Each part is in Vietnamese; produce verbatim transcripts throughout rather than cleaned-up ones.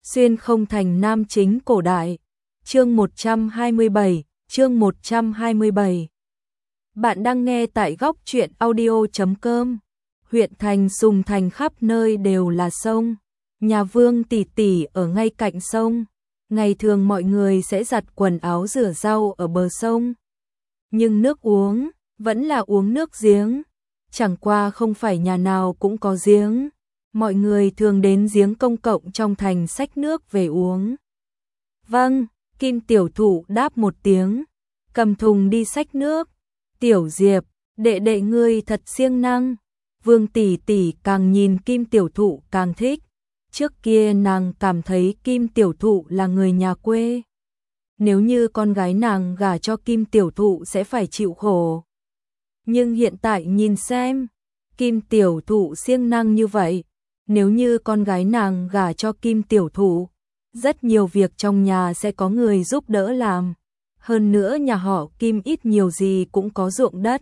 Xuyên không thành nam chính cổ đại. Chương một trăm hai mươi bảy, chương một trăm hai mươi bảy. Bạn đang nghe tại góc truyện audio chấm com. Huyện thành Sùng Thành khắp nơi đều là sông. Nhà Vương tỷ tỷ ở ngay cạnh sông. Ngày thường mọi người sẽ giặt quần áo rửa rau ở bờ sông. Nhưng nước uống vẫn là uống nước giếng. Chẳng qua không phải nhà nào cũng có giếng. Mọi người thường đến giếng công cộng trong thành xách nước về uống. Vâng, Kim tiểu thụ đáp một tiếng, cầm thùng đi xách nước. Tiểu Diệp, đệ đệ ngươi thật siêng năng. Vương tỷ tỷ càng nhìn Kim tiểu thụ càng thích. Trước kia nàng cảm thấy Kim tiểu thụ là người nhà quê. Nếu như con gái nàng gả cho Kim tiểu thụ sẽ phải chịu khổ. Nhưng hiện tại nhìn xem, Kim tiểu thụ siêng năng như vậy. Nếu như con gái nàng gả cho Kim tiểu thụ, rất nhiều việc trong nhà sẽ có người giúp đỡ làm. Hơn nữa nhà họ Kim ít nhiều gì cũng có ruộng đất.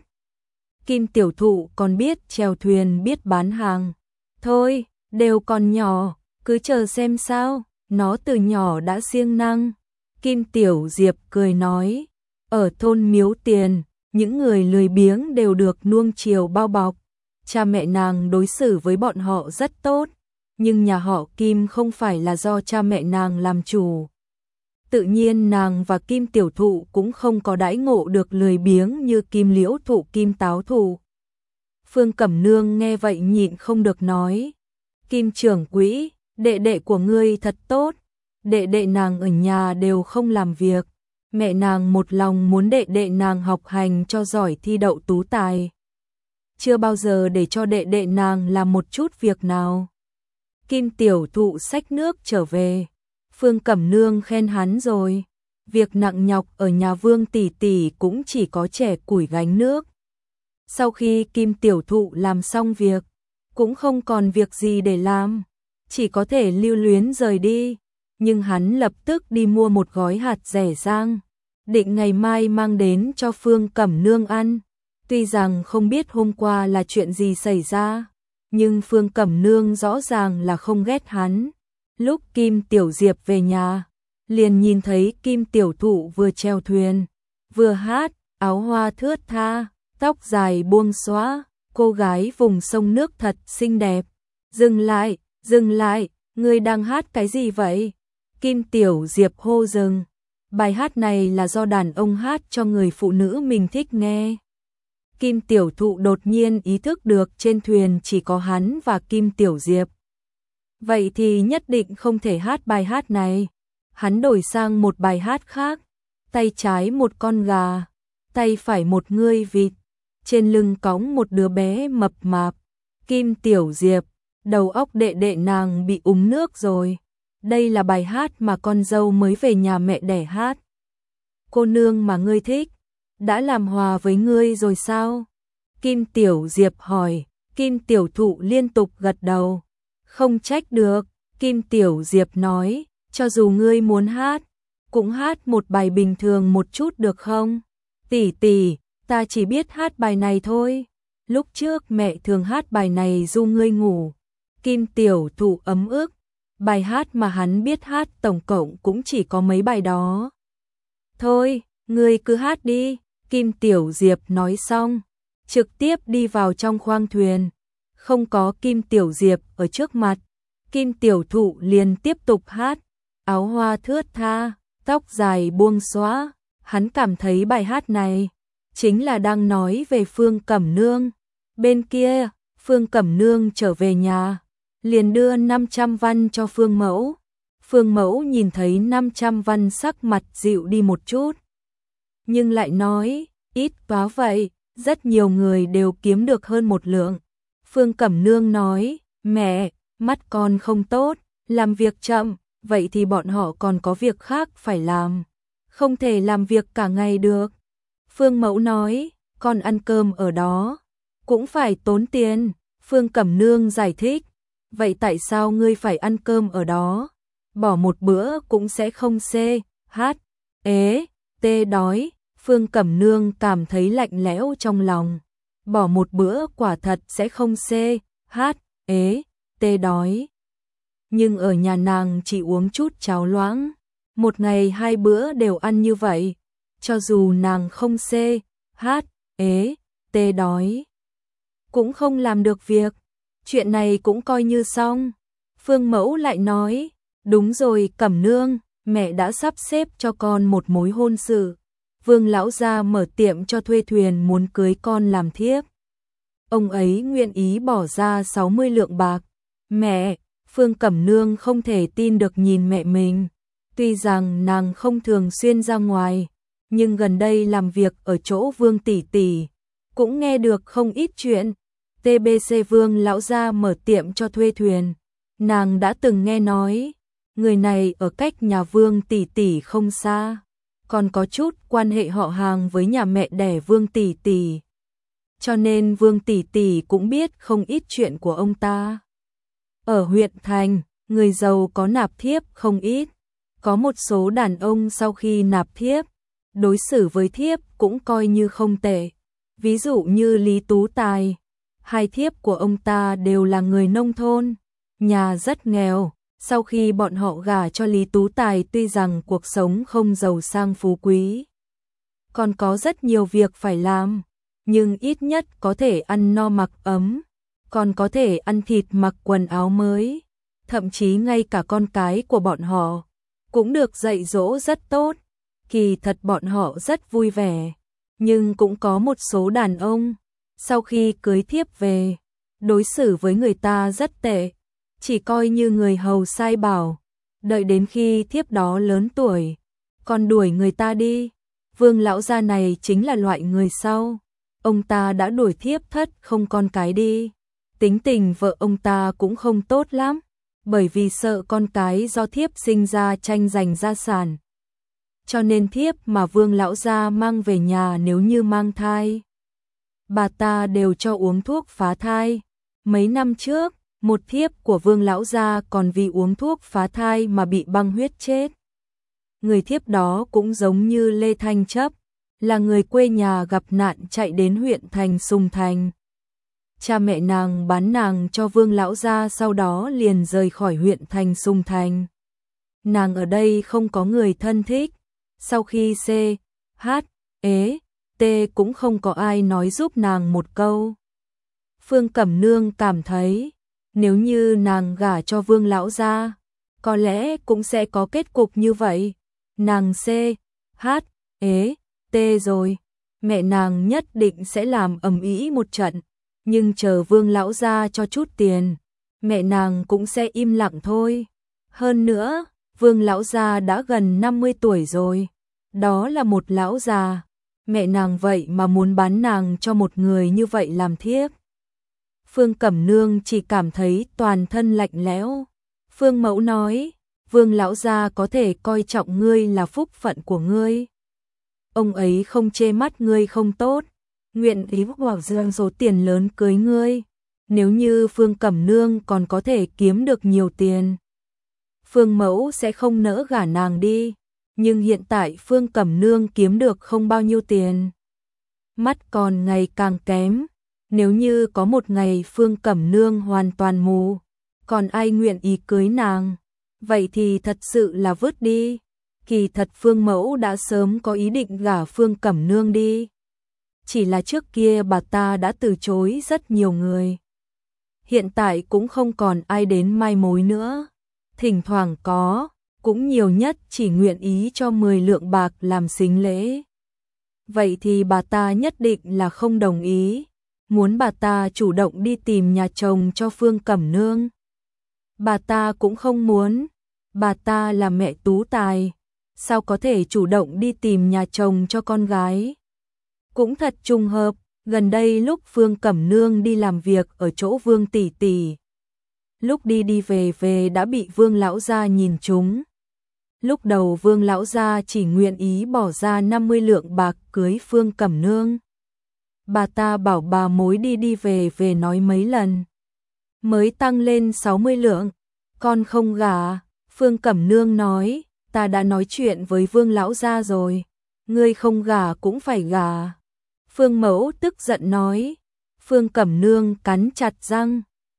Kim tiểu thụ còn biết chèo thuyền, biết bán hàng. Thôi, đều còn nhỏ, cứ chờ xem sao, nó từ nhỏ đã siêng năng. Kim tiểu Diệp cười nói, ở thôn Miếu Tiền, những người lười biếng đều được nuông chiều bao bọc. Cha mẹ nàng đối xử với bọn họ rất tốt, nhưng nhà họ Kim không phải là do cha mẹ nàng làm chủ. Tự nhiên nàng và Kim tiểu thụ cũng không có đãi ngộ được lười biếng như Kim liễu thụ, Kim táo thụ. Phương Cẩm Nương nghe vậy nhịn không được nói, Kim trưởng quỹ, đệ đệ của ngươi thật tốt. Đệ đệ nàng ở nhà đều không làm việc, mẹ nàng một lòng muốn đệ đệ nàng học hành cho giỏi thi đậu tú tài. Chưa bao giờ để cho đệ đệ nàng làm một chút việc nào. Kim tiểu thụ xách nước trở về, Phương Cẩm Nương khen hắn rồi. Việc nặng nhọc ở nhà Vương tỷ tỷ cũng chỉ có trẻ củi gánh nước. Sau khi Kim tiểu thụ làm xong việc, cũng không còn việc gì để làm, chỉ có thể lưu luyến rời đi. Nhưng hắn lập tức đi mua một gói hạt dẻ rang, định ngày mai mang đến cho Phương Cẩm Nương ăn. Tuy rằng không biết hôm qua là chuyện gì xảy ra, nhưng Phương Cẩm Nương rõ ràng là không ghét hắn. Lúc Kim tiểu Diệp về nhà, liền nhìn thấy Kim tiểu thụ vừa chèo thuyền, vừa hát, áo hoa thướt tha, tóc dài buông xõa, cô gái vùng sông nước thật xinh đẹp. Dừng lại, dừng lại, ngươi đang hát cái gì vậy? Kim tiểu Diệp hô dừng. Bài hát này là do đàn ông hát cho người phụ nữ mình thích nghe. Kim tiểu thụ đột nhiên ý thức được trên thuyền chỉ có hắn và Kim tiểu Diệp. Vậy thì nhất định không thể hát bài hát này. Hắn đổi sang một bài hát khác. Tay trái một con gà, tay phải một ngươi vịt, trên lưng cõng một đứa bé mập mạp. Kim tiểu Diệp, đầu óc đệ đệ nàng bị úng nước rồi. Đây là bài hát mà con dâu mới về nhà mẹ đẻ hát. Cô nương mà ngươi thích đã làm hòa với ngươi rồi sao? Kim tiểu Diệp hỏi. Kim tiểu thụ liên tục gật đầu. Không trách được, Kim tiểu Diệp nói, cho dù ngươi muốn hát, cũng hát một bài bình thường một chút được không? Tỷ tỷ, ta chỉ biết hát bài này thôi. Lúc trước mẹ thường hát bài này du ngươi ngủ. Kim tiểu thụ ấm ức. Bài hát mà hắn biết hát tổng cộng cũng chỉ có mấy bài đó. Thôi, ngươi cứ hát đi. Kim tiểu Diệp nói xong, trực tiếp đi vào trong khoang thuyền. Không có Kim tiểu Diệp ở trước mặt, Kim tiểu thụ liền tiếp tục hát, áo hoa thướt tha, tóc dài buông xõa. Hắn cảm thấy bài hát này chính là đang nói về Phương Cẩm Nương. Bên kia, Phương Cẩm Nương trở về nhà, liền đưa năm trăm văn cho Phương Mẫu. Phương Mẫu nhìn thấy năm trăm văn sắc mặt dịu đi một chút, nhưng lại nói, ít quá vậy, rất nhiều người đều kiếm được hơn một lượng. Phương Cẩm Nương nói, mẹ, mắt con không tốt, làm việc chậm, vậy thì bọn họ còn có việc khác phải làm, không thể làm việc cả ngày được. Phương Mẫu nói, con ăn cơm ở đó, cũng phải tốn tiền. Phương Cẩm Nương giải thích, vậy tại sao ngươi phải ăn cơm ở đó? Bỏ một bữa cũng sẽ không xê, hát, ế, tê đói. Phương Cẩm Nương cảm thấy lạnh lẽo trong lòng. Bỏ một bữa quả thật sẽ không xê, hát, ế, tê đói. nhưng ở nhà nàng chỉ uống chút cháo loãng, một ngày hai bữa đều ăn như vậy, cho dù nàng không xê, hát, ế, tê đói, cũng không làm được việc, chuyện này cũng coi như xong. Phương Mẫu lại nói, đúng rồi Cẩm Nương, mẹ đã sắp xếp cho con một mối hôn sự, Vương lão gia mở tiệm cho thuê thuyền muốn cưới con làm thiếp. Ông ấy nguyện ý bỏ ra sáu mươi lượng bạc. Mẹ, Phương Cẩm Nương không thể tin được nhìn mẹ mình. Tuy rằng nàng không thường xuyên ra ngoài, nhưng gần đây làm việc ở chỗ Vương tỷ tỷ, cũng nghe được không ít chuyện. tê bê xê Vương lão gia mở tiệm cho thuê thuyền, nàng đã từng nghe nói, người này ở cách nhà Vương tỷ tỷ không xa, còn có chút quan hệ họ hàng với nhà mẹ đẻ Vương tỷ tỷ. Cho nên Vương tỷ tỷ cũng biết không ít chuyện của ông ta. Ở huyện thành, người giàu có nạp thiếp không ít, có một số đàn ông sau khi nạp thiếp, đối xử với thiếp cũng coi như không tệ. Ví dụ như Lý Tú Tài, hai thiếp của ông ta đều là người nông thôn, nhà rất nghèo. Sau khi bọn họ gả cho Lý Tú Tài, tuy rằng cuộc sống không giàu sang phú quý, còn có rất nhiều việc phải làm, nhưng ít nhất có thể ăn no mặc ấm, còn có thể ăn thịt mặc quần áo mới, thậm chí ngay cả con cái của bọn họ cũng được dạy dỗ rất tốt. Kỳ thật bọn họ rất vui vẻ, nhưng cũng có một số đàn ông, sau khi cưới thiếp về, đối xử với người ta rất tệ, chỉ coi như người hầu sai bảo, đợi đến khi thiếp đó lớn tuổi, còn đuổi người ta đi. Vương lão gia này chính là loại người sau, ông ta đã đuổi thiếp thất không con cái đi. Tính tình vợ ông ta cũng không tốt lắm, bởi vì sợ con cái do thiếp sinh ra tranh giành gia sản. Cho nên thiếp mà Vương lão gia mang về nhà nếu như mang thai, bà ta đều cho uống thuốc phá thai. Mấy năm trước, một thiếp của Vương lão gia còn vì uống thuốc phá thai mà bị băng huyết chết. Người thiếp đó cũng giống như Lê Thanh Chấp, là người quê nhà gặp nạn chạy đến huyện thành Sùng Thành. Cha mẹ nàng bán nàng cho Vương lão gia, sau đó liền rời khỏi huyện thành Sùng Thành. Nàng ở đây không có người thân thích, sau khi C, H, ế, T cũng không có ai nói giúp nàng một câu. Phương Cẩm Nương cảm thấy, nếu như nàng gả cho Vương lão gia, có lẽ cũng sẽ có kết cục như vậy. Nàng C, H, ế, T rồi, mẹ nàng nhất định sẽ làm ầm ĩ một trận, nhưng chờ Vương lão gia cho chút tiền, mẹ nàng cũng sẽ im lặng thôi. Hơn nữa, Vương lão gia đã gần năm mươi tuổi rồi, đó là một lão già, mẹ nàng vậy mà muốn bán nàng cho một người như vậy làm thiếp. Phương Cẩm Nương chỉ cảm thấy toàn thân lạnh lẽo. Phương Mẫu nói, Vương lão gia có thể coi trọng ngươi là phúc phận của ngươi. Ông ấy không chê mắt ngươi không tốt, nguyện ý bỏ ra số tiền lớn cưới ngươi. Nếu như Phương Cẩm Nương còn có thể kiếm được nhiều tiền, Phương Mẫu sẽ không nỡ gả nàng đi. Nhưng hiện tại Phương Cẩm Nương kiếm được không bao nhiêu tiền, mắt còn ngày càng kém. Nếu như có một ngày Phương Cẩm Nương hoàn toàn mù, còn ai nguyện ý cưới nàng, vậy thì thật sự là vứt đi. Kỳ thật Phương Mẫu đã sớm có ý định gả Phương Cẩm Nương đi, chỉ là trước kia bà ta đã từ chối rất nhiều người, hiện tại cũng không còn ai đến mai mối nữa. Thỉnh thoảng có, cũng nhiều nhất chỉ nguyện ý cho mười lượng bạc làm sính lễ. Vậy thì bà ta nhất định là không đồng ý, muốn bà ta chủ động đi tìm nhà chồng cho Phương Cẩm Nương. Bà ta cũng không muốn, bà ta là mẹ Tú Tài, sao có thể chủ động đi tìm nhà chồng cho con gái. Cũng thật trùng hợp, gần đây lúc Phương Cẩm Nương đi làm việc ở chỗ Vương tỷ tỷ, lúc đi đi về về đã bị Vương lão gia nhìn trúng. Lúc đầu Vương lão gia chỉ nguyện ý bỏ ra năm mươi lượng bạc cưới Phương Cẩm Nương. Bà ta bảo bà mối đi đi về về nói mấy lần, mới tăng lên sáu mươi lượng. Con không gả. Phương Cẩm Nương nói, ta đã nói chuyện với Vương lão gia rồi, ngươi không gả cũng phải gả. Phương Mẫu tức giận nói. Phương Cẩm Nương cắn chặt răng,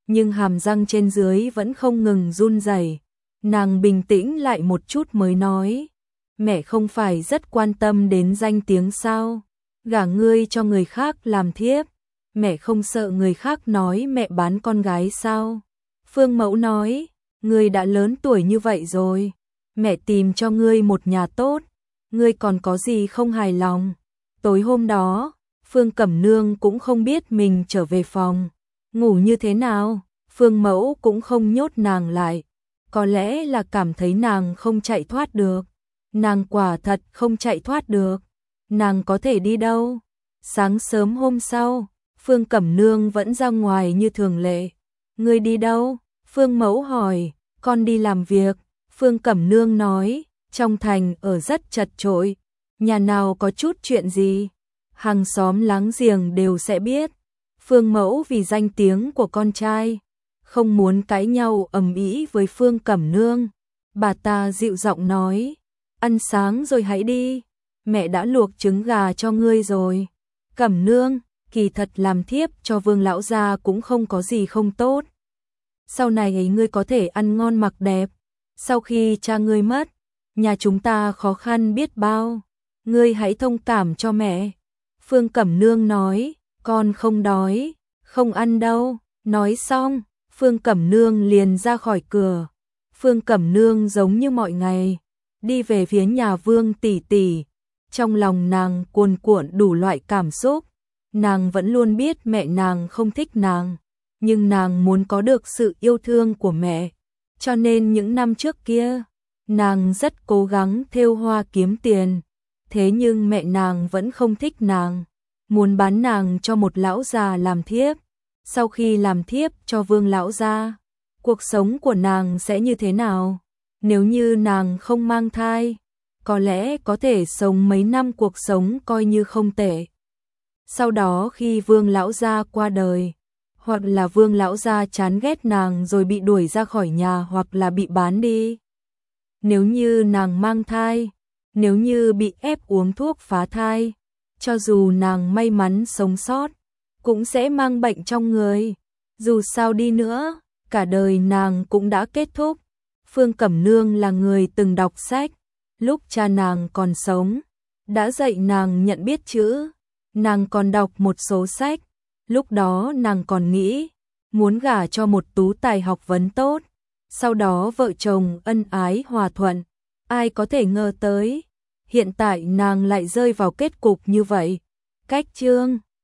nhưng hàm răng trên dưới vẫn không ngừng run rẩy. Nàng bình tĩnh lại một chút mới nói, mẹ không phải rất quan tâm đến danh tiếng sao? Gả ngươi cho người khác làm thiếp, mẹ không sợ người khác nói mẹ bán con gái sao? Phương Mẫu nói, ngươi đã lớn tuổi như vậy rồi, mẹ tìm cho ngươi một nhà tốt, ngươi còn có gì không hài lòng? Tối hôm đó, Phương Cẩm Nương cũng không biết mình trở về phòng, ngủ như thế nào, Phương Mẫu cũng không nhốt nàng lại, có lẽ là cảm thấy nàng không chạy thoát được. Nàng quả thật không chạy thoát được, nàng có thể đi đâu? Sáng sớm hôm sau, Phương Cẩm Nương vẫn ra ngoài như thường lệ. Ngươi đi đâu? Phương Mẫu hỏi. Con đi làm việc. Phương Cẩm Nương nói, trong thành ở rất chật chội, nhà nào có chút chuyện gì, hàng xóm láng giềng đều sẽ biết. Phương Mẫu vì danh tiếng của con trai, không muốn cãi nhau ầm ĩ với Phương Cẩm Nương. Bà ta dịu giọng nói, ăn sáng rồi hãy đi, mẹ đã luộc trứng gà cho ngươi rồi. Cẩm Nương, kỳ thật làm thiếp cho Vương lão gia cũng không có gì không tốt. Sau này ấy ngươi có thể ăn ngon mặc đẹp, sau khi cha ngươi mất, nhà chúng ta khó khăn biết bao, ngươi hãy thông cảm cho mẹ. Phương Cẩm Nương nói, con không đói, không ăn đâu. Nói xong, Phương Cẩm Nương liền ra khỏi cửa. Phương Cẩm Nương giống như mọi ngày, đi về phía nhà Vương tỷ tỷ. Trong lòng nàng cuồn cuộn đủ loại cảm xúc. Nàng vẫn luôn biết mẹ nàng không thích nàng, nhưng nàng muốn có được sự yêu thương của mẹ. Cho nên những năm trước kia, nàng rất cố gắng thêu hoa kiếm tiền. Thế nhưng mẹ nàng vẫn không thích nàng, muốn bán nàng cho một lão già làm thiếp. Sau khi làm thiếp cho Vương lão gia, cuộc sống của nàng sẽ như thế nào? Nếu như nàng không mang thai, có lẽ có thể sống mấy năm cuộc sống coi như không tệ. Sau đó khi Vương lão gia qua đời, hoặc là Vương lão gia chán ghét nàng rồi bị đuổi ra khỏi nhà hoặc là bị bán đi. Nếu như nàng mang thai, nếu như bị ép uống thuốc phá thai, cho dù nàng may mắn sống sót, cũng sẽ mang bệnh trong người. Dù sao đi nữa, cả đời nàng cũng đã kết thúc. Phương Cẩm Nương là người từng đọc sách, lúc cha nàng còn sống, đã dạy nàng nhận biết chữ. Nàng còn đọc một số sách, lúc đó nàng còn nghĩ, muốn gả cho một tú tài học vấn tốt. Sau đó vợ chồng ân ái hòa thuận, ai có thể ngờ tới, hiện tại nàng lại rơi vào kết cục như vậy. Cách chương